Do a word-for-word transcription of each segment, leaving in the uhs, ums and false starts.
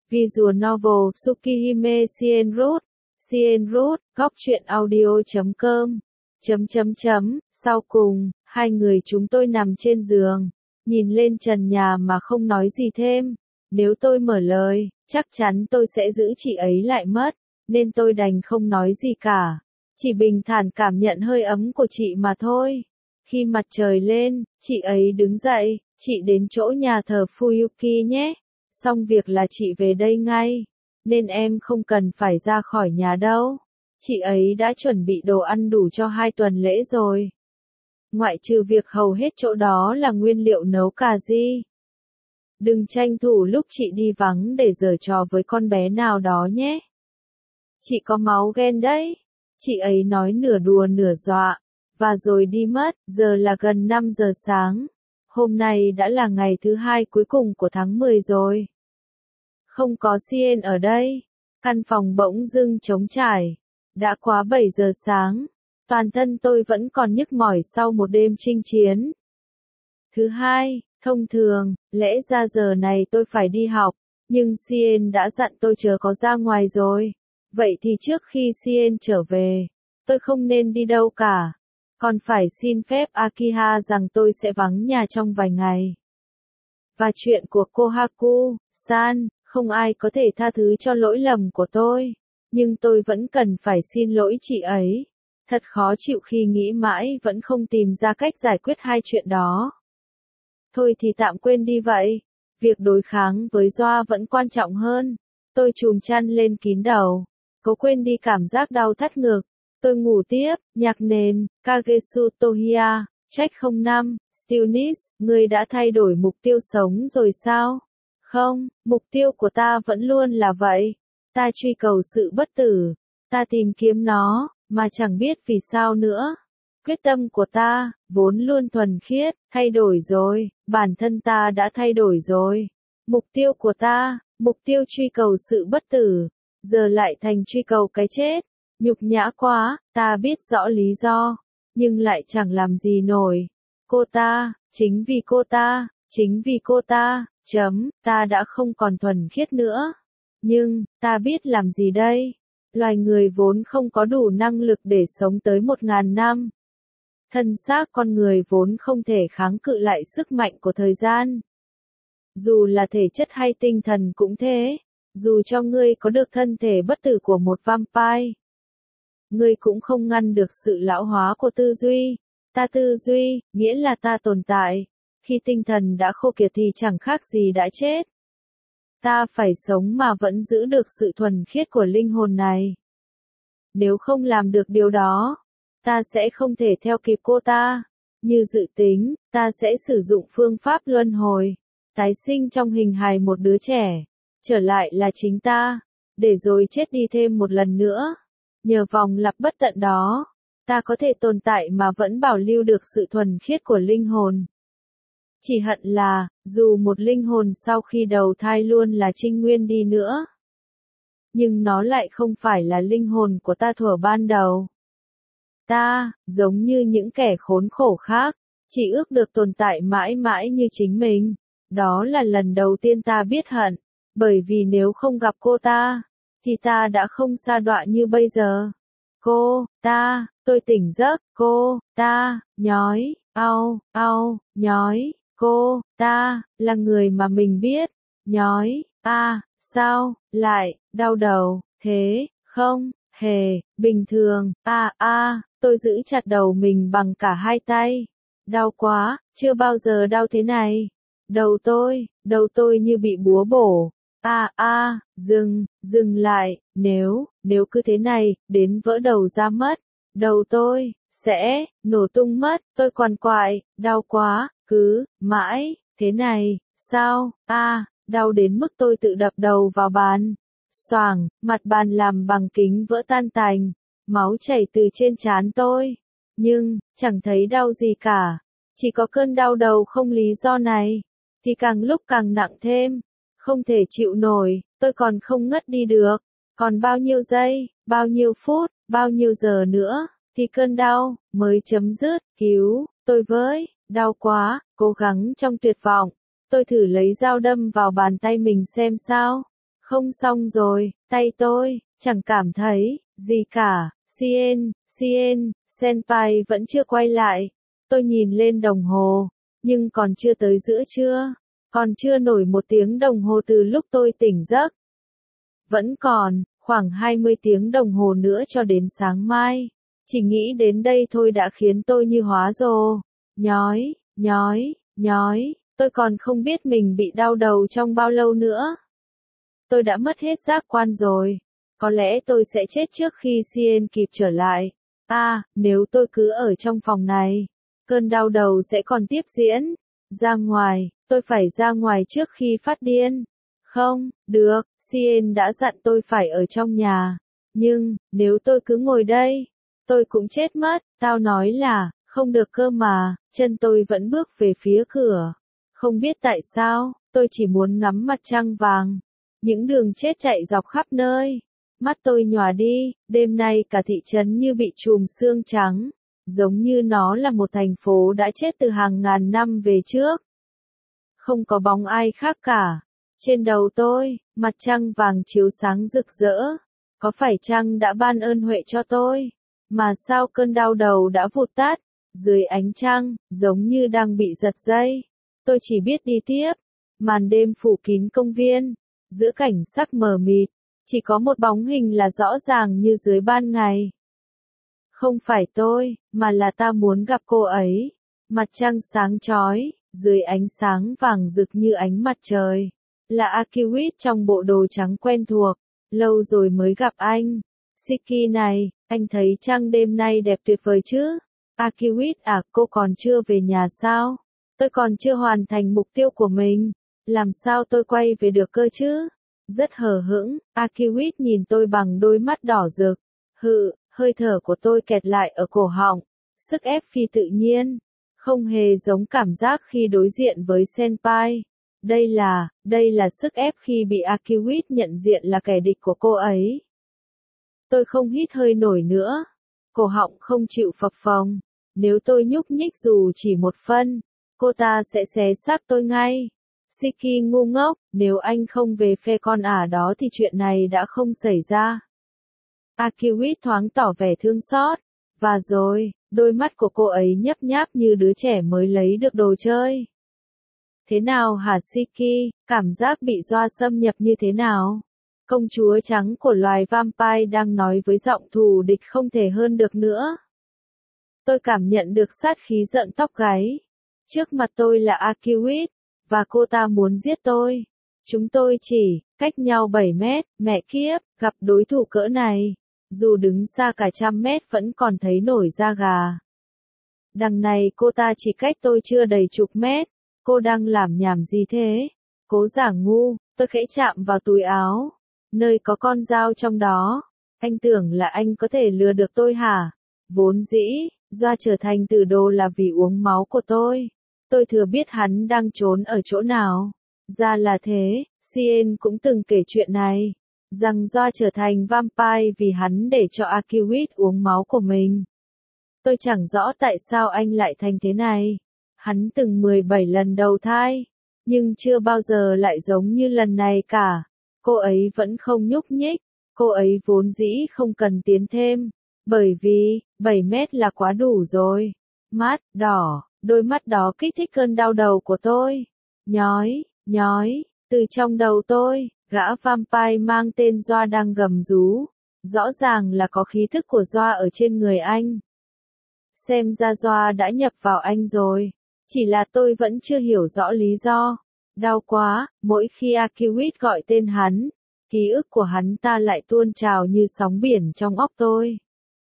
Visual novel Tsukihime Shienroot, Shienroot, góc truyện audio chấm com, chấm chấm chấm, sau cùng, hai người chúng tôi nằm trên giường, nhìn lên trần nhà mà không nói gì thêm. Nếu tôi mở lời, chắc chắn tôi sẽ giữ chị ấy lại mất, nên tôi đành không nói gì cả. Chỉ bình thản cảm nhận hơi ấm của chị mà thôi. Khi mặt trời lên, chị ấy đứng dậy, chị đến chỗ nhà thờ Fuyuki nhé. Xong việc là chị về đây ngay, nên em không cần phải ra khỏi nhà đâu. Chị ấy đã chuẩn bị đồ ăn đủ cho hai tuần lễ rồi. Ngoại trừ việc hầu hết chỗ đó là nguyên liệu nấu cà ri. Đừng tranh thủ lúc chị đi vắng để giở trò với con bé nào đó nhé. Chị có máu ghen đấy. Chị ấy nói nửa đùa nửa dọa, và rồi đi mất. Giờ là gần năm giờ sáng. Hôm nay đã là ngày thứ hai cuối cùng của tháng mười rồi. Không có Sien ở đây. Căn phòng bỗng dưng trống trải. Đã quá bảy giờ sáng. Toàn thân tôi vẫn còn nhức mỏi sau một đêm chinh chiến. Thứ hai, thông thường, lẽ ra giờ này tôi phải đi học, nhưng Sien đã dặn tôi chớ có ra ngoài rồi. Vậy thì trước khi Sien trở về, tôi không nên đi đâu cả. Còn phải xin phép Akiha rằng tôi sẽ vắng nhà trong vài ngày. Và chuyện của Kohaku-san, không ai có thể tha thứ cho lỗi lầm của tôi. Nhưng tôi vẫn cần phải xin lỗi chị ấy. Thật khó chịu khi nghĩ mãi vẫn không tìm ra cách giải quyết hai chuyện đó. Thôi thì tạm quên đi vậy. Việc đối kháng với Doa vẫn quan trọng hơn. Tôi chùm chăn lên kín đầu. Cố quên đi cảm giác đau thắt ngực. Tôi ngủ tiếp. Nhạc nền, Kagesu Tohiya, Trách không năm, Stillness, ngươi đã thay đổi mục tiêu sống rồi sao? Không, mục tiêu của ta vẫn luôn là vậy. Ta truy cầu sự bất tử. Ta tìm kiếm nó, mà chẳng biết vì sao nữa. Quyết tâm của ta, vốn luôn thuần khiết, thay đổi rồi, bản thân ta đã thay đổi rồi. Mục tiêu của ta, mục tiêu truy cầu sự bất tử, giờ lại thành truy cầu cái chết. Nhục nhã quá, ta biết rõ lý do, nhưng lại chẳng làm gì nổi. Cô ta, chính vì cô ta, chính vì cô ta, chấm, ta đã không còn thuần khiết nữa. Nhưng, ta biết làm gì đây? Loài người vốn không có đủ năng lực để sống tới một ngàn năm. Thân xác con người vốn không thể kháng cự lại sức mạnh của thời gian. Dù là thể chất hay tinh thần cũng thế. Dù cho ngươi có được thân thể bất tử của một vampire, ngươi cũng không ngăn được sự lão hóa của tư duy. Ta tư duy, nghĩa là ta tồn tại. Khi tinh thần đã khô kiệt thì chẳng khác gì đã chết. Ta phải sống mà vẫn giữ được sự thuần khiết của linh hồn này. Nếu không làm được điều đó, ta sẽ không thể theo kịp cô ta. Như dự tính, ta sẽ sử dụng phương pháp luân hồi, tái sinh trong hình hài một đứa trẻ, trở lại là chính ta, để rồi chết đi thêm một lần nữa. Nhờ vòng lặp bất tận đó, ta có thể tồn tại mà vẫn bảo lưu được sự thuần khiết của linh hồn. Chỉ hận là, dù một linh hồn sau khi đầu thai luôn là trinh nguyên đi nữa, nhưng nó lại không phải là linh hồn của ta thuở ban đầu. Ta, giống như những kẻ khốn khổ khác, chỉ ước được tồn tại mãi mãi như chính mình. Đó là lần đầu tiên ta biết hận, bởi vì nếu không gặp cô ta, thì ta đã không sa đọa như bây giờ. Cô, ta, tôi tỉnh giấc, cô, ta, nhói, au, au, nhói, cô, ta, là người mà mình biết, nhói, a, sao, lại, đau đầu, thế, không, hề, bình thường, a a, tôi giữ chặt đầu mình bằng cả hai tay. Đau quá, chưa bao giờ đau thế này. Đầu tôi, đầu tôi như bị búa bổ. A a, dừng, dừng lại, nếu, nếu cứ thế này, đến vỡ đầu ra mất, đầu tôi sẽ nổ tung mất. Tôi quằn quại, đau quá, cứ mãi thế này, sao? A, đau đến mức tôi tự đập đầu vào bàn. Xoàng, mặt bàn làm bằng kính vỡ tan tành, máu chảy từ trên trán tôi. Nhưng, chẳng thấy đau gì cả, chỉ có cơn đau đầu không lý do này, thì càng lúc càng nặng thêm. Không thể chịu nổi, tôi còn không ngất đi được. Còn bao nhiêu giây, bao nhiêu phút, bao nhiêu giờ nữa, thì cơn đau mới chấm dứt. Cứu tôi với, đau quá, cố gắng trong tuyệt vọng. Tôi thử lấy dao đâm vào bàn tay mình xem sao. Không xong rồi, tay tôi, chẳng cảm thấy gì cả. Cien, Cien, Senpai vẫn chưa quay lại. Tôi nhìn lên đồng hồ, nhưng còn chưa tới giữa trưa, còn chưa nổi một tiếng đồng hồ từ lúc tôi tỉnh giấc. Vẫn còn, khoảng hai mươi tiếng đồng hồ nữa cho đến sáng mai. Chỉ nghĩ đến đây thôi đã khiến tôi như hóa rồ. Nhói, nhói, nhói, tôi còn không biết mình bị đau đầu trong bao lâu nữa. Tôi đã mất hết giác quan rồi. Có lẽ tôi sẽ chết trước khi Cien kịp trở lại. À, nếu tôi cứ ở trong phòng này, cơn đau đầu sẽ còn tiếp diễn. Ra ngoài, tôi phải ra ngoài trước khi phát điên. Không, được, Cien đã dặn tôi phải ở trong nhà. Nhưng, nếu tôi cứ ngồi đây, tôi cũng chết mất. Tao nói là, không được cơ mà, chân tôi vẫn bước về phía cửa. Không biết tại sao, tôi chỉ muốn ngắm mặt trăng vàng. Những đường chết chạy dọc khắp nơi. Mắt tôi nhòa đi, đêm nay cả thị trấn như bị trùm sương trắng. Giống như nó là một thành phố đã chết từ hàng ngàn năm về trước. Không có bóng ai khác cả. Trên đầu tôi, mặt trăng vàng chiếu sáng rực rỡ. Có phải trăng đã ban ơn huệ cho tôi? Mà sao cơn đau đầu đã vụt tắt? Dưới ánh trăng, giống như đang bị giật dây. Tôi chỉ biết đi tiếp. Màn đêm phủ kín công viên. Giữa cảnh sắc mờ mịt, chỉ có một bóng hình là rõ ràng như dưới ban ngày. Không phải tôi, mà là ta muốn gặp cô ấy. Mặt trăng sáng chói, dưới ánh sáng vàng rực như ánh mặt trời. Là Akiwit trong bộ đồ trắng quen thuộc. Lâu rồi mới gặp anh. Shiki này, anh thấy trăng đêm nay đẹp tuyệt vời chứ? Akiwit à, cô còn chưa về nhà sao? Tôi còn chưa hoàn thành mục tiêu của mình. Làm sao tôi quay về được cơ chứ? Rất hờ hững, Akiwit nhìn tôi bằng đôi mắt đỏ rực. Hự, hơi thở của tôi kẹt lại ở cổ họng. Sức ép phi tự nhiên. Không hề giống cảm giác khi đối diện với Senpai. Đây là, đây là sức ép khi bị Akiwit nhận diện là kẻ địch của cô ấy. Tôi không hít hơi nổi nữa. Cổ họng không chịu phập phồng. Nếu tôi nhúc nhích dù chỉ một phân, cô ta sẽ xé xác tôi ngay. Shiki ngu ngốc, nếu anh không về phe con ả đó thì chuyện này đã không xảy ra. Akiwit thoáng tỏ vẻ thương xót. Và rồi, đôi mắt của cô ấy nhấp nháp như đứa trẻ mới lấy được đồ chơi. Thế nào hả Shiki, cảm giác bị Doa xâm nhập như thế nào? Công chúa trắng của loài vampire đang nói với giọng thù địch không thể hơn được nữa. Tôi cảm nhận được sát khí giận tóc gáy. Trước mặt tôi là Akiwit, và cô ta muốn giết tôi. Chúng tôi chỉ cách nhau bảy mét, mẹ kiếp, gặp đối thủ cỡ này. Dù đứng xa cả trăm mét vẫn còn thấy nổi da gà. Đằng này cô ta chỉ cách tôi chưa đầy chục mét. Cô đang làm nhảm gì thế? Cố giả ngu, tôi khẽ chạm vào túi áo. Nơi có con dao trong đó. Anh tưởng là anh có thể lừa được tôi hả? Vốn dĩ, Doa trở thành tử đồ là vì uống máu của tôi. Tôi thừa biết hắn đang trốn ở chỗ nào. Ra là thế, Cien cũng từng kể chuyện này. Rằng Doa trở thành vampire vì hắn để cho Akiwit uống máu của mình. Tôi chẳng rõ tại sao anh lại thành thế này. Hắn từng mười bảy lần đầu thai. Nhưng chưa bao giờ lại giống như lần này cả. Cô ấy vẫn không nhúc nhích. Cô ấy vốn dĩ không cần tiến thêm. Bởi vì, bảy mét là quá đủ rồi. Mắt, đỏ, đôi mắt đó kích thích cơn đau đầu của tôi. Nhói, nhói, từ trong đầu tôi, gã vampire mang tên Doa đang gầm rú. Rõ ràng là có khí thức của Doa ở trên người anh. Xem ra Doa đã nhập vào anh rồi. Chỉ là tôi vẫn chưa hiểu rõ lý do. Đau quá, mỗi khi Akiwit gọi tên hắn, ký ức của hắn ta lại tuôn trào như sóng biển trong óc tôi.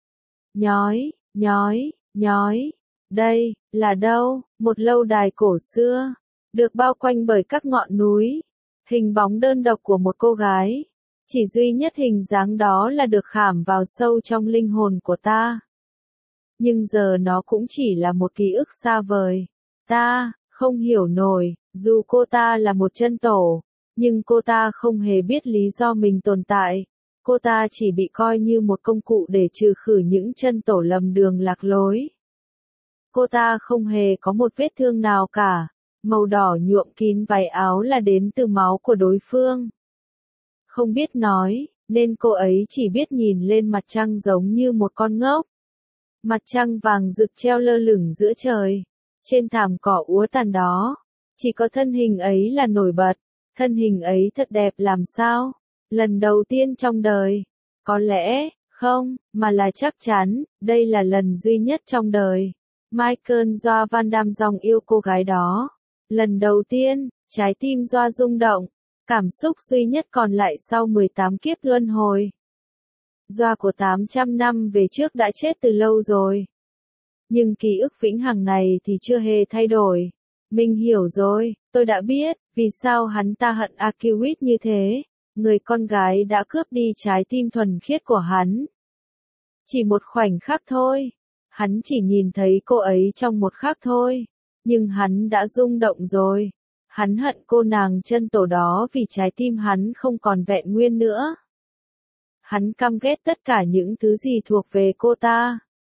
Nhói, nhói, nhói. Đây, là đâu? Một lâu đài cổ xưa, được bao quanh bởi các ngọn núi. Hình bóng đơn độc của một cô gái. Chỉ duy nhất hình dáng đó là được khảm vào sâu trong linh hồn của ta. Nhưng giờ nó cũng chỉ là một ký ức xa vời. Ta, không hiểu nổi, dù cô ta là một chân tổ, nhưng cô ta không hề biết lý do mình tồn tại. Cô ta chỉ bị coi như một công cụ để trừ khử những chân tổ lầm đường lạc lối. Cô ta không hề có một vết thương nào cả. Màu đỏ nhuộm kín váy áo là đến từ máu của đối phương. không biết nói, nên cô ấy chỉ biết nhìn lên mặt trăng giống như một con ngốc. Mặt trăng vàng rực treo lơ lửng giữa trời, trên thảm cỏ úa tàn đó, chỉ có thân hình ấy là nổi bật, thân hình ấy thật đẹp làm sao, lần đầu tiên trong đời, có lẽ, không, mà là chắc chắn, đây là lần duy nhất trong đời. Michael Joa Van Damme dòng yêu cô gái đó. Lần đầu tiên, trái tim Joa rung động, cảm xúc duy nhất còn lại sau mười tám kiếp luân hồi. Joa của tám trăm năm về trước đã chết từ lâu rồi. Nhưng ký ức vĩnh hằng này thì chưa hề thay đổi. Mình hiểu rồi, tôi đã biết, vì sao hắn ta hận Akiwit như thế. Người con gái đã cướp đi trái tim thuần khiết của hắn. Chỉ một khoảnh khắc thôi. Hắn chỉ nhìn thấy cô ấy trong một khắc thôi. Nhưng hắn đã rung động rồi. Hắn hận cô nàng chân tổ đó vì trái tim hắn không còn vẹn nguyên nữa. Hắn căm ghét tất cả những thứ gì thuộc về cô ta.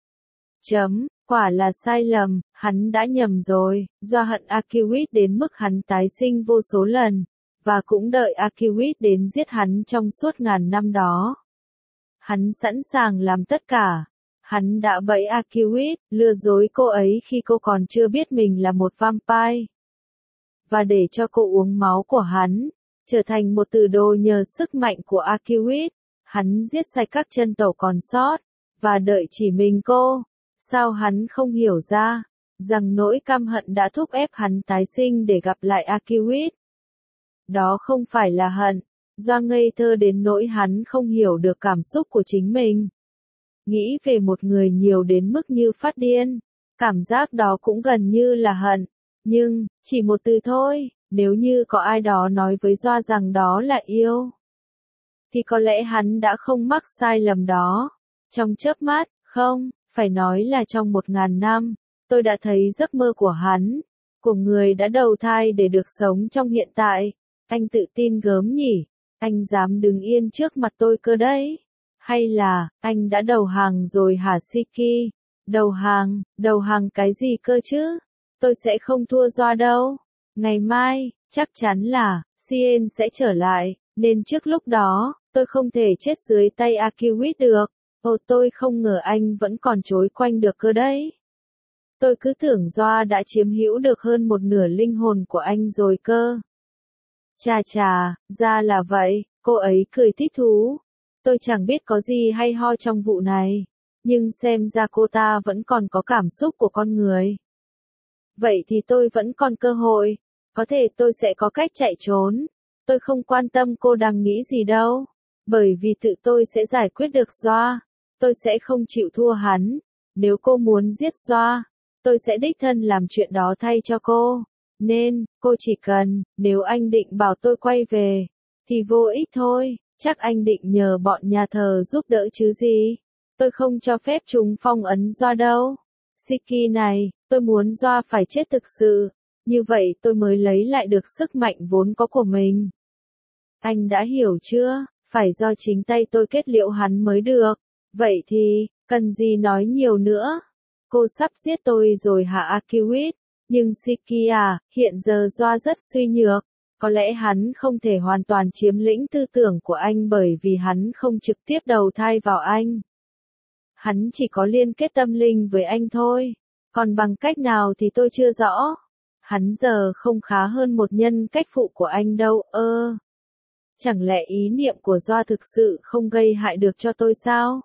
Chấm, quả là sai lầm, hắn đã nhầm rồi, do hận Akiwit đến mức hắn tái sinh vô số lần, và cũng đợi Akiwit đến giết hắn trong suốt ngàn năm đó. Hắn sẵn sàng làm tất cả. Hắn đã bẫy Akiwit, lừa dối cô ấy khi cô còn chưa biết mình là một vampire. Và để cho cô uống máu của hắn, trở thành một tử đồ nhờ sức mạnh của Akiwit, hắn giết sạch các chân tẩu còn sót, và đợi chỉ mình cô. Sao hắn không hiểu ra, rằng nỗi căm hận đã thúc ép hắn tái sinh để gặp lại Akiwit? Đó không phải là hận, do ngây thơ đến nỗi hắn không hiểu được cảm xúc của chính mình. Nghĩ về một người nhiều đến mức như phát điên, cảm giác đó cũng gần như là hận. Nhưng, chỉ một từ thôi, nếu như có ai đó nói với Joa rằng đó là yêu, thì có lẽ hắn đã không mắc sai lầm đó. Trong chớp mắt, không, phải nói là trong một ngàn năm, tôi đã thấy giấc mơ của hắn, của người đã đầu thai để được sống trong hiện tại. Anh tự tin gớm nhỉ, anh dám đứng yên trước mặt tôi cơ đấy. Hay là, anh đã đầu hàng rồi hả Siki? Đầu hàng, đầu hàng cái gì cơ chứ? Tôi sẽ không thua Joa đâu. Ngày mai, chắc chắn là, Sien sẽ trở lại, nên trước lúc đó, tôi không thể chết dưới tay Akiwit được. Ồ, tôi không ngờ anh vẫn còn trối quanh được cơ đấy. Tôi cứ tưởng Joa đã chiếm hữu được hơn một nửa linh hồn của anh rồi cơ. Chà chà, ra là vậy, cô ấy cười thích thú. Tôi chẳng biết có gì hay ho trong vụ này, nhưng xem ra cô ta vẫn còn có cảm xúc của con người. Vậy thì tôi vẫn còn cơ hội, có thể tôi sẽ có cách chạy trốn. Tôi không quan tâm cô đang nghĩ gì đâu, bởi vì tự tôi sẽ giải quyết được Joa. Tôi sẽ không chịu thua hắn. Nếu cô muốn giết Joa, tôi sẽ đích thân làm chuyện đó thay cho cô. Nên, cô chỉ cần, nếu anh định bảo tôi quay về, thì vô ích thôi, chắc anh định nhờ bọn nhà thờ giúp đỡ chứ gì. Tôi không cho phép chúng phong ấn Joa đâu. Siki này, tôi muốn Joa phải chết thực sự, như vậy tôi mới lấy lại được sức mạnh vốn có của mình. Anh đã hiểu chưa, phải do chính tay tôi kết liễu hắn mới được. Vậy thì, cần gì nói nhiều nữa? Cô sắp giết tôi rồi hả Akiwit? Nhưng Siki à, hiện giờ Joa rất suy nhược. Có lẽ hắn không thể hoàn toàn chiếm lĩnh tư tưởng của anh bởi vì hắn không trực tiếp đầu thai vào anh. Hắn chỉ có liên kết tâm linh với anh thôi. Còn bằng cách nào thì tôi chưa rõ. Hắn giờ không khá hơn một nhân cách phụ của anh đâu, ơ. Chẳng lẽ ý niệm của Joa thực sự không gây hại được cho tôi sao?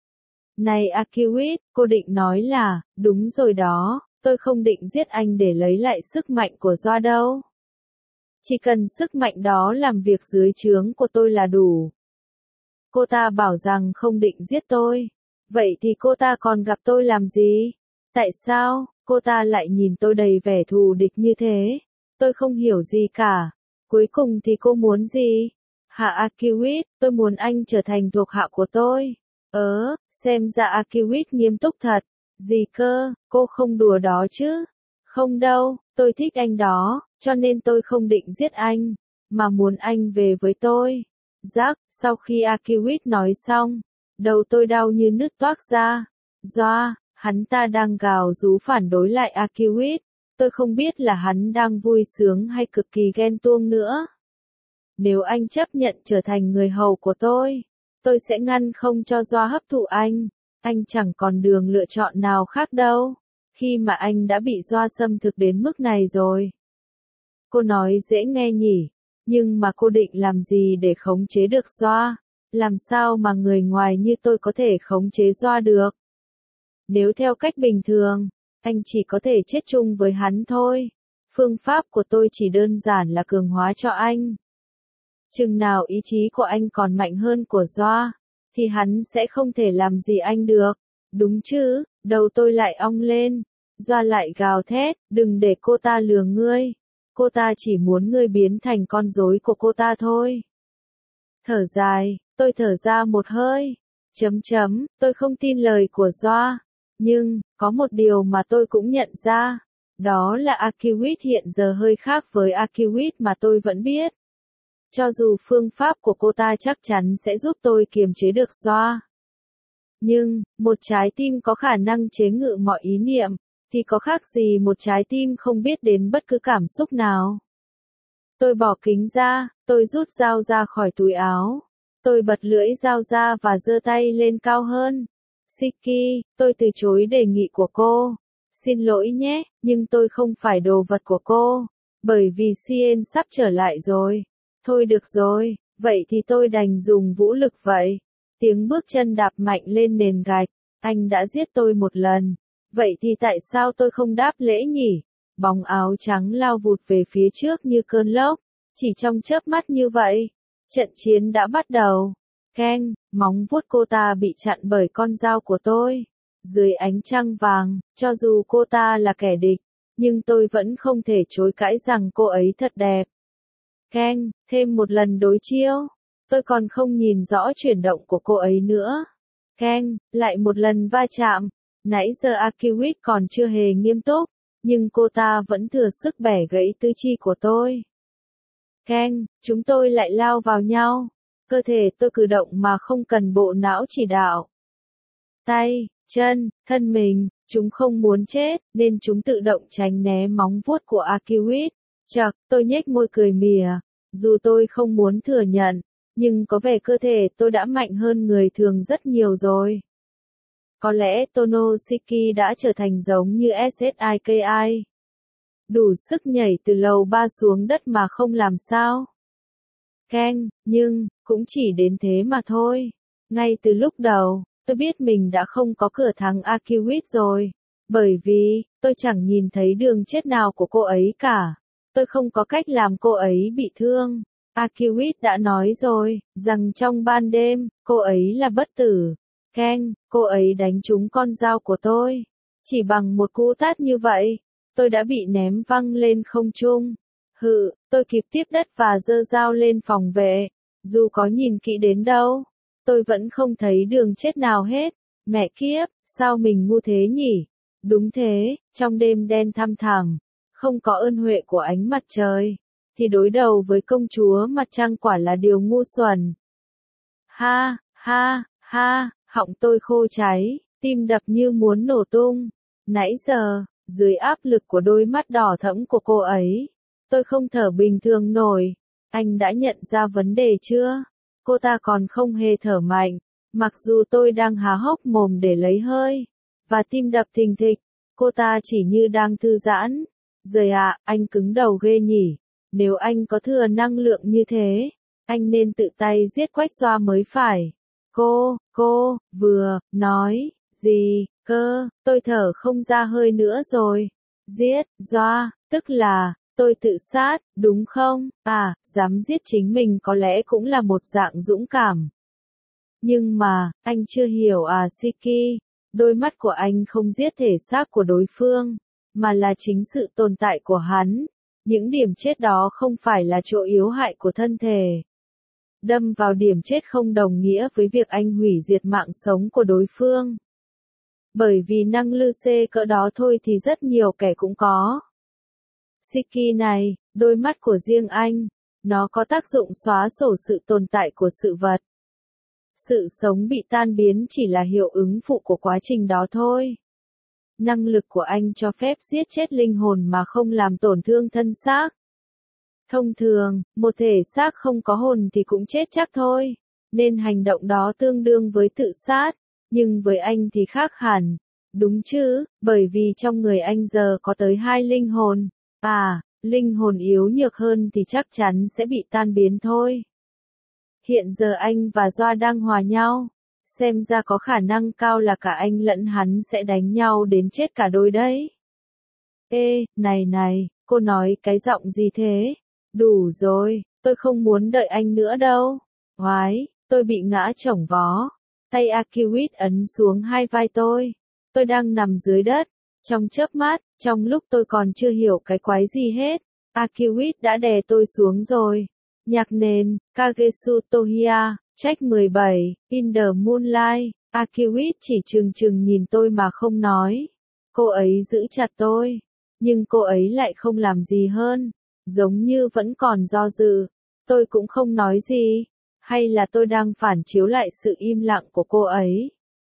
Này Akiwit, cô định nói là, đúng rồi đó, tôi không định giết anh để lấy lại sức mạnh của Joa đâu. Chỉ cần sức mạnh đó làm việc dưới trướng của tôi là đủ. Cô ta bảo rằng không định giết tôi. Vậy thì cô ta còn gặp tôi làm gì? Tại sao, cô ta lại nhìn tôi đầy vẻ thù địch như thế? Tôi không hiểu gì cả. Cuối cùng thì cô muốn gì? Hạ Akiwit, tôi muốn anh trở thành thuộc hạ của tôi. Ớ, xem ra Akiwit nghiêm túc thật. Gì cơ, cô không đùa đó chứ? Không đâu, tôi thích anh đó, cho nên tôi không định giết anh, mà muốn anh về với tôi. Rắc, sau khi Akiwit nói xong, đầu tôi đau như nứt toác ra. Joa, hắn ta đang gào rú phản đối lại Akiwit. Tôi không biết là hắn đang vui sướng hay cực kỳ ghen tuông nữa. Nếu anh chấp nhận trở thành người hầu của tôi, tôi sẽ ngăn không cho Doa hấp thụ anh. Anh chẳng còn đường lựa chọn nào khác đâu, khi mà anh đã bị Doa xâm thực đến mức này rồi. Cô nói dễ nghe nhỉ, nhưng mà cô định làm gì để khống chế được Doa? Làm sao mà người ngoài như tôi có thể khống chế Doa được? Nếu theo cách bình thường, anh chỉ có thể chết chung với hắn thôi. Phương pháp của tôi chỉ đơn giản là cường hóa cho anh. Chừng nào ý chí của anh còn mạnh hơn của Doa, thì hắn sẽ không thể làm gì anh được. Đúng chứ? Đầu tôi lại ong lên. Doa lại gào thét, đừng để cô ta lừa ngươi. Cô ta chỉ muốn ngươi biến thành con rối của cô ta thôi. Thở dài, tôi thở ra một hơi. Chấm chấm, tôi không tin lời của Doa. Nhưng, có một điều mà tôi cũng nhận ra. Đó là Akiwit hiện giờ hơi khác với Akiwit mà tôi vẫn biết. Cho dù phương pháp của cô ta chắc chắn sẽ giúp tôi kiềm chế được Doa. Nhưng, một trái tim có khả năng chế ngự mọi ý niệm, thì có khác gì một trái tim không biết đến bất cứ cảm xúc nào. Tôi bỏ kính ra, tôi rút dao ra khỏi túi áo. Tôi bật lưỡi dao ra và giơ tay lên cao hơn. Siki, tôi từ chối đề nghị của cô. Xin lỗi nhé, nhưng tôi không phải đồ vật của cô. Bởi vì Sien sắp trở lại rồi. Thôi được rồi, vậy thì tôi đành dùng vũ lực vậy. Tiếng bước chân đạp mạnh lên nền gạch. Anh đã giết tôi một lần. Vậy thì tại sao tôi không đáp lễ nhỉ? Bóng áo trắng lao vụt về phía trước như cơn lốc. Chỉ trong chớp mắt như vậy, trận chiến đã bắt đầu. Keng, móng vuốt cô ta bị chặn bởi con dao của tôi. Dưới ánh trăng vàng, cho dù cô ta là kẻ địch, nhưng tôi vẫn không thể chối cãi rằng cô ấy thật đẹp. Keng, thêm một lần đối chiêu. Tôi còn không nhìn rõ chuyển động của cô ấy nữa. Keng, lại một lần va chạm. Nãy giờ Akiwit còn chưa hề nghiêm túc, nhưng cô ta vẫn thừa sức bẻ gãy tứ chi của tôi. Keng, chúng tôi lại lao vào nhau. Cơ thể tôi cử động mà không cần bộ não chỉ đạo. Tay, chân, thân mình, chúng không muốn chết, nên chúng tự động tránh né móng vuốt của Akiwit. Chậc, tôi nhếch môi cười mỉa. Dù tôi không muốn thừa nhận, nhưng có vẻ cơ thể tôi đã mạnh hơn người thường rất nhiều rồi. Có lẽ Tonosiki đã trở thành giống như Siki. Đủ sức nhảy từ lầu ba xuống đất mà không làm sao. Keng, nhưng, cũng chỉ đến thế mà thôi. Ngay từ lúc đầu, tôi biết mình đã không có cửa thắng Akiwit rồi. Bởi vì, tôi chẳng nhìn thấy đường chết nào của cô ấy cả. Tôi không có cách làm cô ấy bị thương. Akiwit đã nói rồi, rằng trong ban đêm, cô ấy là bất tử. Keng, cô ấy đánh trúng con dao của tôi. Chỉ bằng một cú tát như vậy, tôi đã bị ném văng lên không trung. Hự, tôi kịp tiếp đất và giơ dao lên phòng vệ. Dù có nhìn kỹ đến đâu, tôi vẫn không thấy đường chết nào hết. Mẹ kiếp, sao mình ngu thế nhỉ? Đúng thế, trong đêm đen thăm thẳm, không có ơn huệ của ánh mặt trời, thì đối đầu với công chúa mặt trăng quả là điều ngu xuẩn. Ha, ha, ha, họng tôi khô cháy, tim đập như muốn nổ tung. Nãy giờ, dưới áp lực của đôi mắt đỏ thẫm của cô ấy, tôi không thở bình thường nổi. Anh đã nhận ra vấn đề chưa? Cô ta còn không hề thở mạnh, mặc dù tôi đang há hốc mồm để lấy hơi, và tim đập thình thịch, cô ta chỉ như đang thư giãn. Giời ạ, anh cứng đầu ghê nhỉ. Nếu anh có thừa năng lượng như thế, anh nên tự tay giết Quách Doa mới phải. Cô, cô, vừa, nói, gì, cơ, tôi thở không ra hơi nữa rồi. Giết, Doa, tức là, tôi tự sát, đúng không? À, dám giết chính mình có lẽ cũng là một dạng dũng cảm. Nhưng mà, anh chưa hiểu à Siki, đôi mắt của anh không giết thể xác của đối phương, mà là chính sự tồn tại của hắn. Những điểm chết đó không phải là chỗ yếu hại của thân thể. Đâm vào điểm chết không đồng nghĩa với việc anh hủy diệt mạng sống của đối phương. Bởi vì năng lư xê cỡ đó thôi thì rất nhiều kẻ cũng có. Siki này, đôi mắt của riêng anh, nó có tác dụng xóa sổ sự tồn tại của sự vật. Sự sống bị tan biến chỉ là hiệu ứng phụ của quá trình đó thôi. Năng lực của anh cho phép giết chết linh hồn mà không làm tổn thương thân xác. Thông thường, một thể xác không có hồn thì cũng chết chắc thôi, nên hành động đó tương đương với tự sát, nhưng với anh thì khác hẳn. Đúng chứ, bởi vì trong người anh giờ có tới hai linh hồn. À, linh hồn yếu nhược hơn thì chắc chắn sẽ bị tan biến thôi. Hiện giờ anh và Doa đang hòa nhau. Xem ra có khả năng cao là cả anh lẫn hắn sẽ đánh nhau đến chết cả đôi đấy. Ê, này này, cô nói cái giọng gì thế? Đủ rồi, tôi không muốn đợi anh nữa đâu. Oái, tôi bị ngã chổng vó. Tay Akiwit ấn xuống hai vai tôi. Tôi đang nằm dưới đất. Trong chớp mắt, trong lúc tôi còn chưa hiểu cái quái gì hết, Akiwit đã đè tôi xuống rồi. Nhạc nền, Kagesu Tohiya, Trách mười bảy, In the Moonlight. Akiwit chỉ trừng trừng nhìn tôi mà không nói. Cô ấy giữ chặt tôi, nhưng cô ấy lại không làm gì hơn, giống như vẫn còn do dự. Tôi cũng không nói gì, hay là tôi đang phản chiếu lại sự im lặng của cô ấy.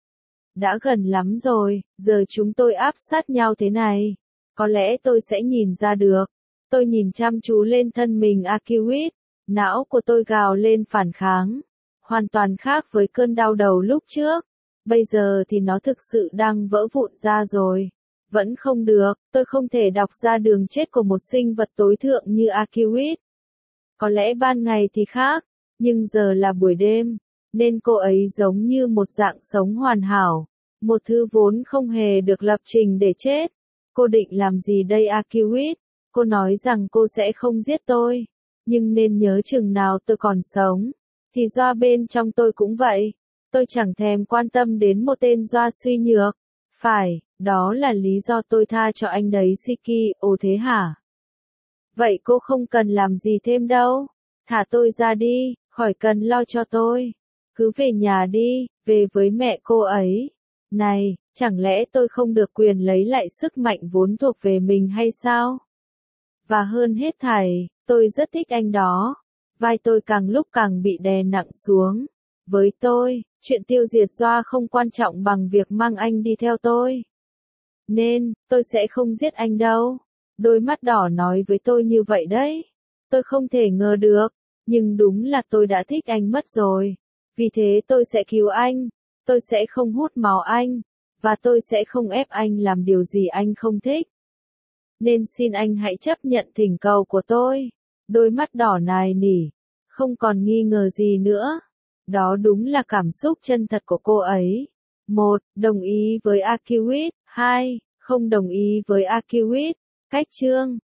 Đã gần lắm rồi, giờ chúng tôi áp sát nhau thế này. Có lẽ tôi sẽ nhìn ra được. Tôi nhìn chăm chú lên thân mình Akiwit, não của tôi gào lên phản kháng. Hoàn toàn khác với cơn đau đầu lúc trước. Bây giờ thì nó thực sự đang vỡ vụn ra rồi. Vẫn không được, tôi không thể đọc ra đường chết của một sinh vật tối thượng như Akiwit. Có lẽ ban ngày thì khác, nhưng giờ là buổi đêm, nên cô ấy giống như một dạng sống hoàn hảo, một thứ vốn không hề được lập trình để chết. Cô định làm gì đây Akiwit? Cô nói rằng cô sẽ không giết tôi, nhưng nên nhớ chừng nào tôi còn sống, thì Doa bên trong tôi cũng vậy. Tôi chẳng thèm quan tâm đến một tên Doa suy nhược. Phải, đó là lý do tôi tha cho anh đấy Shiki. Ồ thế hả? Vậy cô không cần làm gì thêm đâu. Thả tôi ra đi, khỏi cần lo cho tôi. Cứ về nhà đi, về với mẹ cô ấy. Này, chẳng lẽ tôi không được quyền lấy lại sức mạnh vốn thuộc về mình hay sao? Và hơn hết thảy, tôi rất thích anh đó. Vai tôi càng lúc càng bị đè nặng xuống. Với tôi, chuyện tiêu diệt Doa không quan trọng bằng việc mang anh đi theo tôi. Nên, tôi sẽ không giết anh đâu. Đôi mắt đỏ nói với tôi như vậy đấy. Tôi không thể ngờ được, nhưng đúng là tôi đã thích anh mất rồi. Vì thế tôi sẽ cứu anh. Tôi sẽ không hút máu anh. Và tôi sẽ không ép anh làm điều gì anh không thích. Nên xin anh hãy chấp nhận thỉnh cầu của tôi. Đôi mắt đỏ nài nỉ. Không còn nghi ngờ gì nữa. Đó đúng là cảm xúc chân thật của cô ấy. một. Đồng ý với Akiwit. hai. Không đồng ý với Akiwit. Cách chương